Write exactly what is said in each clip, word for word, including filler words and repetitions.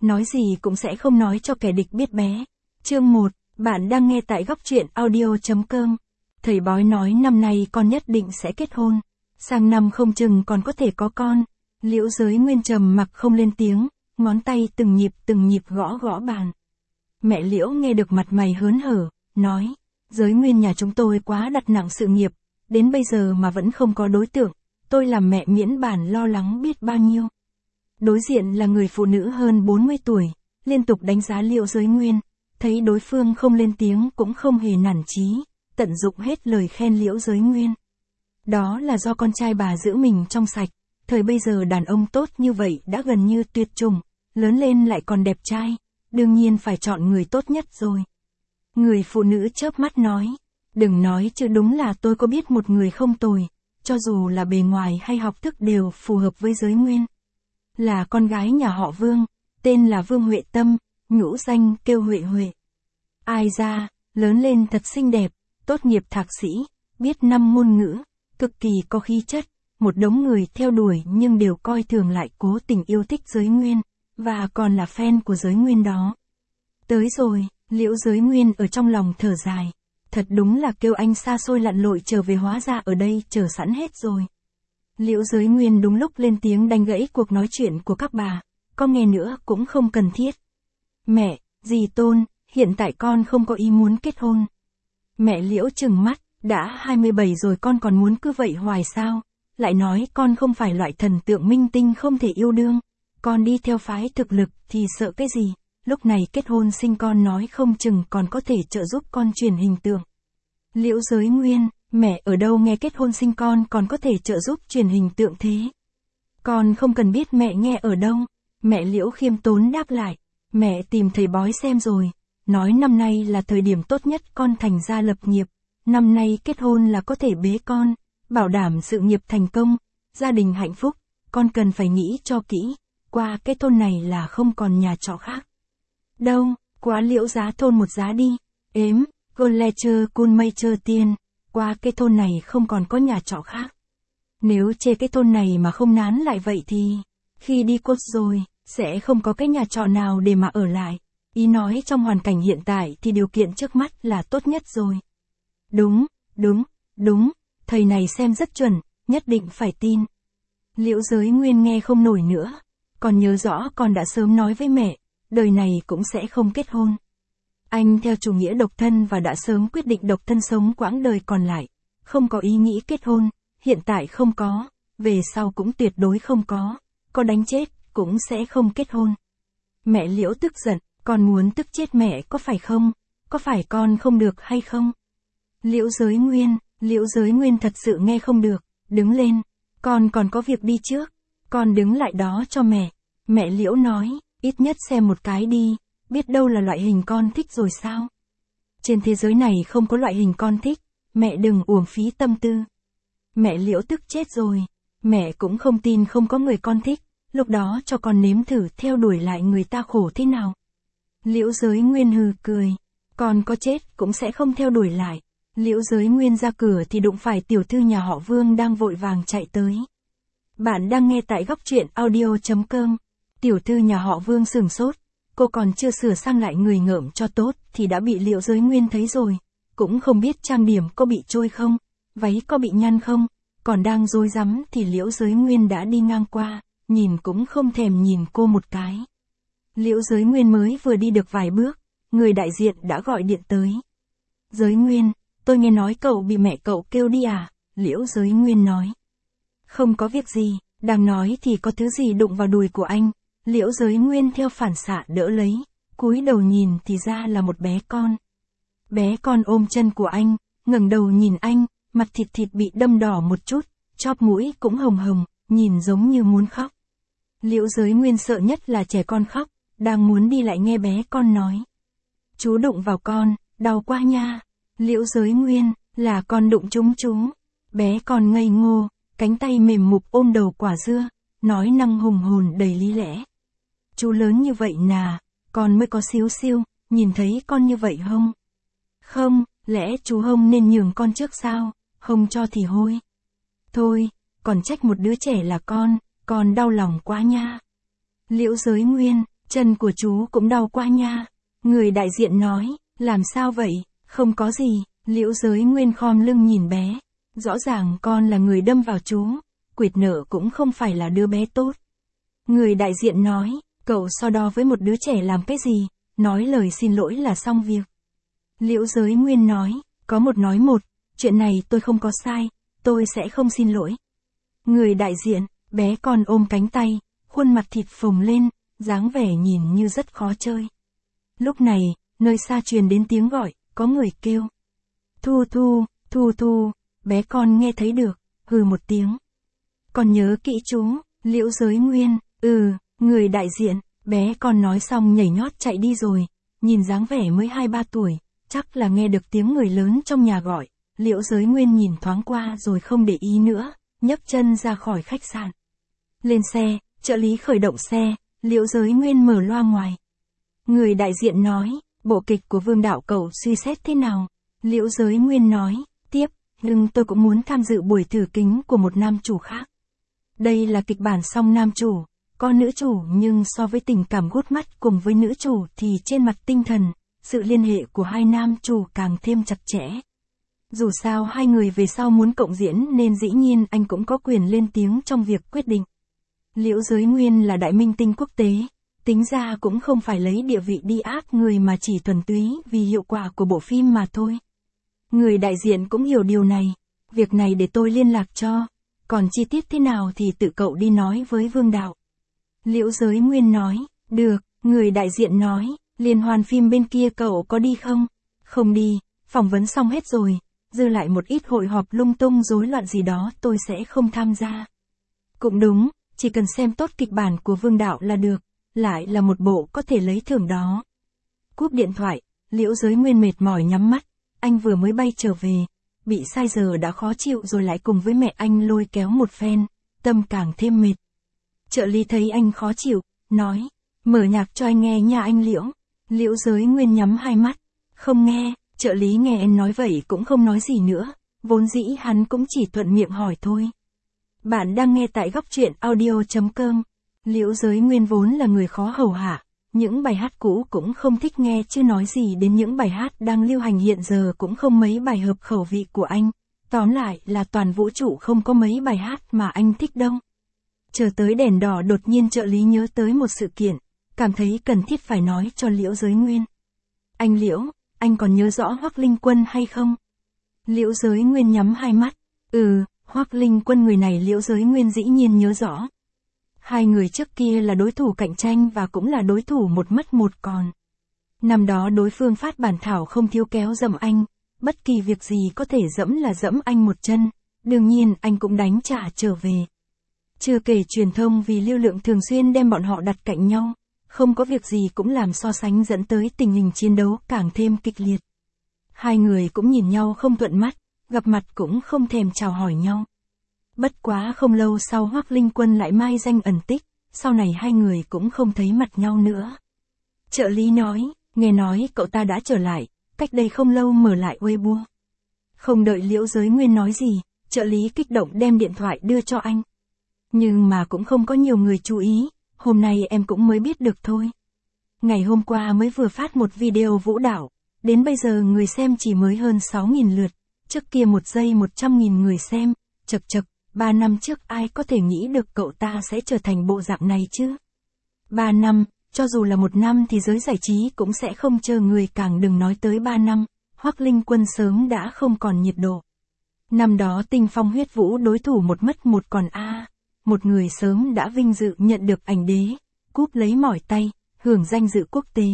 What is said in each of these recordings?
nói gì cũng sẽ không nói cho kẻ địch biết bé. Chương một, bạn đang nghe tại góc truyện audio chấm com. Thầy bói nói năm nay con nhất định sẽ kết hôn, sang năm không chừng còn có thể có con. Liễu Giới Nguyên trầm mặc không lên tiếng, ngón tay từng nhịp từng nhịp gõ gõ bàn. Mẹ Liễu nghe được mặt mày hớn hở, nói, Giới Nguyên nhà chúng tôi quá đặt nặng sự nghiệp, đến bây giờ mà vẫn không có đối tượng, tôi làm mẹ miễn bản lo lắng biết bao nhiêu. Đối diện là người phụ nữ hơn bốn mươi tuổi, liên tục đánh giá Liễu Giới Nguyên, thấy đối phương không lên tiếng cũng không hề nản chí, tận dụng hết lời khen Liễu Giới Nguyên. Đó là do con trai bà giữ mình trong sạch, thời bây giờ đàn ông tốt như vậy đã gần như tuyệt chủng, lớn lên lại còn đẹp trai, đương nhiên phải chọn người tốt nhất rồi. Người phụ nữ chớp mắt nói, đừng nói chứ đúng là tôi có biết một người không tồi, cho dù là bề ngoài hay học thức đều phù hợp với Giới Nguyên. Là con gái nhà họ Vương, tên là Vương Huệ Tâm, nhũ danh kêu Huệ Huệ. Ai ra, lớn lên thật xinh đẹp, tốt nghiệp thạc sĩ, biết năm ngôn ngữ, cực kỳ có khí chất, một đống người theo đuổi nhưng đều coi thường lại cố tình yêu thích Giới Nguyên, và còn là fan của Giới Nguyên đó. Tới rồi, Liễu Giới Nguyên ở trong lòng thở dài, thật đúng là kêu anh xa xôi lặn lội trở về hóa ra ở đây chờ sẵn hết rồi. Liễu Giới Nguyên đúng lúc lên tiếng đánh gãy cuộc nói chuyện của các bà, con nghe nữa cũng không cần thiết. Mẹ, dì Tôn, hiện tại con không có ý muốn kết hôn. Mẹ Liễu trừng mắt, đã hai mươi bảy rồi con còn muốn cứ vậy hoài sao? Lại nói con không phải loại thần tượng minh tinh không thể yêu đương, con đi theo phái thực lực thì sợ cái gì, lúc này kết hôn sinh con nói không chừng còn có thể trợ giúp con truyền hình tượng. Liễu Giới Nguyên, mẹ ở đâu nghe kết hôn sinh con còn có thể trợ giúp truyền hình tượng thế? Con không cần biết mẹ nghe ở đâu. Mẹ Liễu khiêm tốn đáp lại, mẹ tìm thầy bói xem rồi, nói năm nay là thời điểm tốt nhất con thành gia lập nghiệp, năm nay kết hôn là có thể bế con, bảo đảm sự nghiệp thành công, gia đình hạnh phúc, con cần phải nghĩ cho kỹ, qua cái thôn này là không còn nhà trọ khác. Đâu, quá Liễu giá thôn một giá đi, ếm, Golecher Cun Mây Chơ Tiên, qua cái thôn này không còn có nhà trọ khác. Nếu chê cái thôn này mà không nán lại vậy thì, khi đi cốt rồi, sẽ không có cái nhà trọ nào để mà ở lại. Ý nói trong hoàn cảnh hiện tại thì điều kiện trước mắt là tốt nhất rồi. Đúng, đúng, đúng, thầy này xem rất chuẩn, nhất định phải tin. Liễu Giới Nguyên nghe không nổi nữa, còn nhớ rõ con đã sớm nói với mẹ, đời này cũng sẽ không kết hôn. Anh theo chủ nghĩa độc thân và đã sớm quyết định độc thân sống quãng đời còn lại, không có ý nghĩ kết hôn, hiện tại không có, về sau cũng tuyệt đối không có, có đánh chết cũng sẽ không kết hôn. Mẹ Liễu tức giận, con muốn tức chết mẹ có phải không? Có phải con không được hay không? Liễu Giới Nguyên, Liễu Giới Nguyên thật sự nghe không được, đứng lên, con còn có việc đi trước, con đứng lại đó cho mẹ. Mẹ Liễu nói, ít nhất xem một cái đi, biết đâu là loại hình con thích rồi sao? Trên thế giới này không có loại hình con thích, mẹ đừng uổng phí tâm tư. Mẹ Liễu tức chết rồi, mẹ cũng không tin không có người con thích, lúc đó cho con nếm thử theo đuổi lại người ta khổ thế nào. Liễu Giới Nguyên hừ cười, con có chết cũng sẽ không theo đuổi lại. Liễu Giới Nguyên ra cửa thì đụng phải tiểu thư nhà họ Vương đang vội vàng chạy tới. Bạn đang nghe tại góc truyện audio chấm com. Tiểu thư nhà họ Vương sửng sốt, cô còn chưa sửa sang lại người ngợm cho tốt thì đã bị Liễu Giới Nguyên thấy rồi, cũng không biết trang điểm có bị trôi không, váy có bị nhăn không, còn đang rối rắm thì Liễu Giới Nguyên đã đi ngang qua, nhìn cũng không thèm nhìn cô một cái. Liễu Giới Nguyên mới vừa đi được vài bước, người đại diện đã gọi điện tới. Giới Nguyên, tôi nghe nói cậu bị mẹ cậu kêu đi à? Liễu Giới Nguyên nói. Không có việc gì, đang nói thì có thứ gì đụng vào đùi của anh. Liễu Giới Nguyên theo phản xạ đỡ lấy, cúi đầu nhìn thì ra là một bé con. Bé con ôm chân của anh, ngẩng đầu nhìn anh, mặt thịt thịt bị đâm đỏ một chút, chóp mũi cũng hồng hồng, nhìn giống như muốn khóc. Liễu Giới Nguyên sợ nhất là trẻ con khóc, đang muốn đi lại nghe bé con nói. Chú đụng vào con, đau quá nha. Liễu Giới Nguyên, là con đụng trúng chú. Bé con ngây ngô, cánh tay mềm mục ôm đầu quả dưa, nói năng hùng hồn đầy lý lẽ. Chú lớn như vậy nà, con mới có xíu xiu, nhìn thấy con như vậy không? Không, lẽ chú không nên nhường con trước sao, không cho thì hôi. Thôi, còn trách một đứa trẻ là con, con đau lòng quá nha. Liễu Giới Nguyên, Chân của chú cũng đau quá nha. Người đại diện nói, làm sao vậy, không có gì, Liễu Giới Nguyên khom lưng nhìn bé. Rõ ràng con là người đâm vào chú, quỵt nợ cũng không phải là đứa bé tốt. Người đại diện nói, cậu so đo với một đứa trẻ làm cái gì, nói lời xin lỗi là xong việc. Liễu Giới Nguyên nói, có một nói một, chuyện này tôi không có sai, tôi sẽ không xin lỗi. Người đại diện, bé con ôm cánh tay, khuôn mặt thịt phồng lên, dáng vẻ nhìn như rất khó chơi. Lúc này, nơi xa truyền đến tiếng gọi, có người kêu. Thu Thu, Thu Thu, bé con nghe thấy được, hừ một tiếng. Còn nhớ kỹ chú, Liễu Giới Nguyên, ừ, người đại diện, bé con nói xong nhảy nhót chạy đi rồi, nhìn dáng vẻ mới hai ba tuổi, chắc là nghe được tiếng người lớn trong nhà gọi. Liễu Giới Nguyên nhìn thoáng qua rồi không để ý nữa, nhấc chân ra khỏi khách sạn. Lên xe, trợ lý khởi động xe, Liễu Giới Nguyên mở loa ngoài. Người đại diện nói, bộ kịch của Vương Đạo cậu suy xét thế nào? Liễu Giới Nguyên nói, tiếp, nhưng tôi cũng muốn tham dự buổi thử kính của một nam chủ khác. Đây là kịch bản song nam chủ, có nữ chủ nhưng so với tình cảm gút mắt cùng với nữ chủ thì trên mặt tinh thần, sự liên hệ của hai nam chủ càng thêm chặt chẽ. Dù sao hai người về sau muốn cộng diễn nên dĩ nhiên anh cũng có quyền lên tiếng trong việc quyết định. Liễu Giới Nguyên là đại minh tinh quốc tế, tính ra cũng không phải lấy địa vị đi áp người mà chỉ thuần túy vì hiệu quả của bộ phim mà thôi. Người đại diện cũng hiểu điều này, việc này để tôi liên lạc cho, còn chi tiết thế nào thì tự cậu đi nói với Vương Đạo. Liễu Giới Nguyên nói, được, người đại diện nói, liên hoan phim bên kia cậu có đi không? Không đi, phỏng vấn xong hết rồi, dư lại một ít hội họp lung tung rối loạn gì đó tôi sẽ không tham gia. Cũng đúng, chỉ cần xem tốt kịch bản của Vương Đạo là được, lại là một bộ có thể lấy thưởng đó. Cúp điện thoại, Liễu Giới Nguyên mệt mỏi nhắm mắt, anh vừa mới bay trở về, bị sai giờ đã khó chịu rồi lại cùng với mẹ anh lôi kéo một phen, tâm càng thêm mệt. Trợ lý thấy anh khó chịu, nói, mở nhạc cho anh nghe nha anh Liễu. Liễu Giới Nguyên nhắm hai mắt, không nghe, trợ lý nghe anh nói vậy cũng không nói gì nữa, vốn dĩ hắn cũng chỉ thuận miệng hỏi thôi. Bạn đang nghe tại góc truyện audio chấm com. Liễu Giới Nguyên vốn là người khó hầu hạ, những bài hát cũ cũng không thích nghe chứ nói gì đến những bài hát đang lưu hành hiện giờ cũng không mấy bài hợp khẩu vị của anh. Tóm lại là toàn vũ trụ không có mấy bài hát mà anh thích đâu. Chờ tới đèn đỏ đột nhiên trợ lý nhớ tới một sự kiện, cảm thấy cần thiết phải nói cho Liễu Giới Nguyên. Anh Liễu, anh còn nhớ rõ Hoắc Linh Quân hay không? Liễu Giới Nguyên nhắm hai mắt, ừ, Hoắc Linh Quân người này Liễu Giới Nguyên dĩ nhiên nhớ rõ. Hai người trước kia là đối thủ cạnh tranh và cũng là đối thủ một mất một còn. Năm đó đối phương phát bản thảo không thiếu kéo dẫm anh, bất kỳ việc gì có thể dẫm là dẫm anh một chân, đương nhiên anh cũng đánh trả trở về. Chưa kể truyền thông vì lưu lượng thường xuyên đem bọn họ đặt cạnh nhau, không có việc gì cũng làm so sánh dẫn tới tình hình chiến đấu càng thêm kịch liệt. Hai người cũng nhìn nhau không thuận mắt, gặp mặt cũng không thèm chào hỏi nhau. Bất quá không lâu sau Hoắc Linh Quân lại mai danh ẩn tích, sau này hai người cũng không thấy mặt nhau nữa. Trợ lý nói, nghe nói cậu ta đã trở lại, cách đây không lâu mở lại Weibo. Không đợi Liễu Giới Nguyên nói gì, trợ lý kích động đem điện thoại đưa cho anh. Nhưng mà cũng không có nhiều người chú ý, hôm nay em cũng mới biết được thôi. Ngày hôm qua mới vừa phát một video vũ đạo, đến bây giờ người xem chỉ mới hơn sáu nghìn lượt, trước kia một giây một trăm nghìn người xem, chật chật, ba năm trước ai có thể nghĩ được cậu ta sẽ trở thành bộ dạng này chứ? Ba năm, cho dù là một năm thì giới giải trí cũng sẽ không chờ người càng đừng nói tới ba năm, Hoắc Linh Quân sớm đã không còn nhiệt độ. Năm đó Tinh Phong Huyết Vũ đối thủ một mất một còn a, à, một người sớm đã vinh dự nhận được ảnh đế, cúp lấy mỏi tay, hưởng danh dự quốc tế.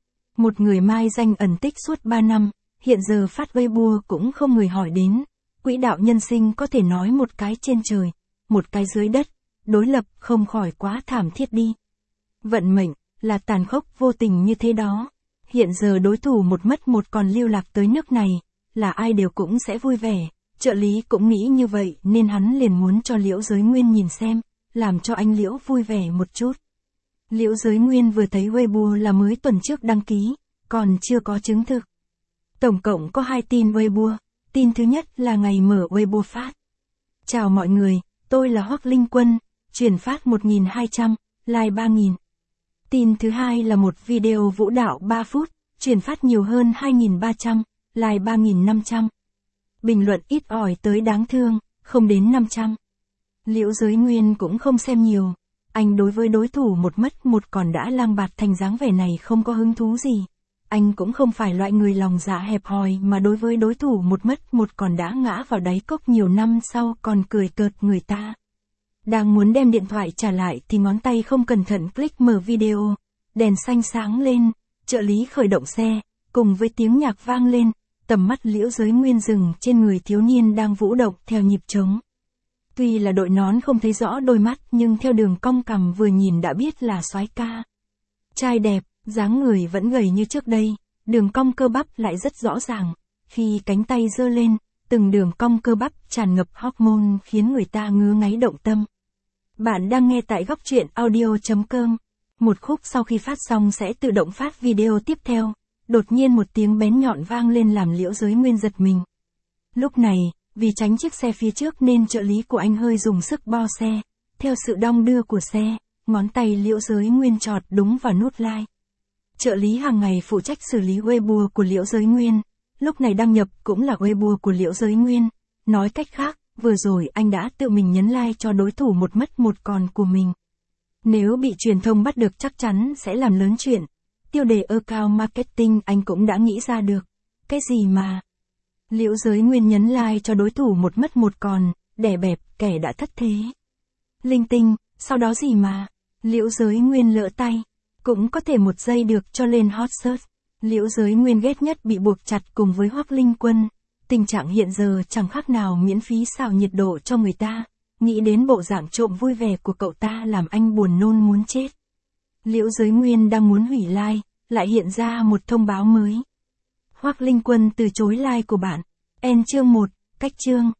Một người mai danh ẩn tích suốt ba năm, hiện giờ phát Weibo cũng không người hỏi đến. Quỹ đạo nhân sinh có thể nói một cái trên trời, một cái dưới đất, đối lập không khỏi quá thảm thiết đi. Vận mệnh, là tàn khốc vô tình như thế đó. Hiện giờ đối thủ một mất một còn lưu lạc tới nước này, là ai đều cũng sẽ vui vẻ. Trợ lý cũng nghĩ như vậy nên hắn liền muốn cho Liễu Giới Nguyên nhìn xem, làm cho anh Liễu vui vẻ một chút. Liễu Giới Nguyên vừa thấy Weibo là mới tuần trước đăng ký, còn chưa có chứng thực. Tổng cộng có hai tin Weibo. Tin thứ nhất là ngày mở Weibo phát. Chào mọi người, tôi là Hoắc Linh Quân, chuyển phát một nghìn hai trăm, like ba nghìn. Tin thứ hai là một video vũ đạo ba phút, truyền phát nhiều hơn hai nghìn ba trăm, like ba nghìn năm trăm. Bình luận ít ỏi tới đáng thương, không đến năm trăm. Liễu Giới Nguyên cũng không xem nhiều. Anh đối với đối thủ một mất một còn đã lang bạt thành dáng vẻ này không có hứng thú gì. Anh cũng không phải loại người lòng dạ hẹp hòi mà đối với đối thủ một mất một còn đã ngã vào đáy cốc nhiều năm sau còn cười cợt người ta. Đang muốn đem điện thoại trả lại thì ngón tay không cẩn thận click mở video. Đèn xanh sáng lên, trợ lý khởi động xe, cùng với tiếng nhạc vang lên, tầm mắt Liễu Giới Nguyên dừng trên người thiếu niên đang vũ động theo nhịp trống. Tuy là đội nón không thấy rõ đôi mắt nhưng theo đường cong cằm vừa nhìn đã biết là soái ca. Trai đẹp, dáng người vẫn gầy như trước đây, đường cong cơ bắp lại rất rõ ràng. Khi cánh tay giơ lên, từng đường cong cơ bắp tràn ngập hormone khiến người ta ngứa ngáy động tâm. Bạn đang nghe tại góc truyện audio chấm com. Một khúc sau khi phát xong sẽ tự động phát video tiếp theo. Đột nhiên một tiếng bén nhọn vang lên làm Liễu Giới Nguyên giật mình. Lúc này, vì tránh chiếc xe phía trước nên trợ lý của anh hơi dùng sức bo xe. Theo sự đong đưa của xe, ngón tay Liễu Giới Nguyên chọt đúng vào nút like. Trợ lý hàng ngày phụ trách xử lý Weibo của Liễu Giới Nguyên. Lúc này đăng nhập cũng là Weibo của Liễu Giới Nguyên. Nói cách khác, vừa rồi anh đã tự mình nhấn like cho đối thủ một mất một còn của mình. Nếu bị truyền thông bắt được chắc chắn sẽ làm lớn chuyện. Tiêu đề account marketing anh cũng đã nghĩ ra được. Cái gì mà... Liễu Giới Nguyên nhấn like cho đối thủ một mất một còn, đè bẹp, kẻ đã thất thế. Linh tinh, sau đó gì mà... Liễu Giới Nguyên lỡ tay. Cũng có thể một giây được cho lên hot search. Liễu Giới Nguyên ghét nhất bị buộc chặt cùng với Hoắc Linh Quân. Tình trạng hiện giờ chẳng khác nào miễn phí xào nhiệt độ cho người ta. Nghĩ đến bộ dạng trộm vui vẻ của cậu ta làm anh buồn nôn muốn chết. Liễu Giới Nguyên đang muốn hủy like, lại hiện ra một thông báo mới. Hoắc Linh Quân từ chối like của bạn. End chương một, cách chương.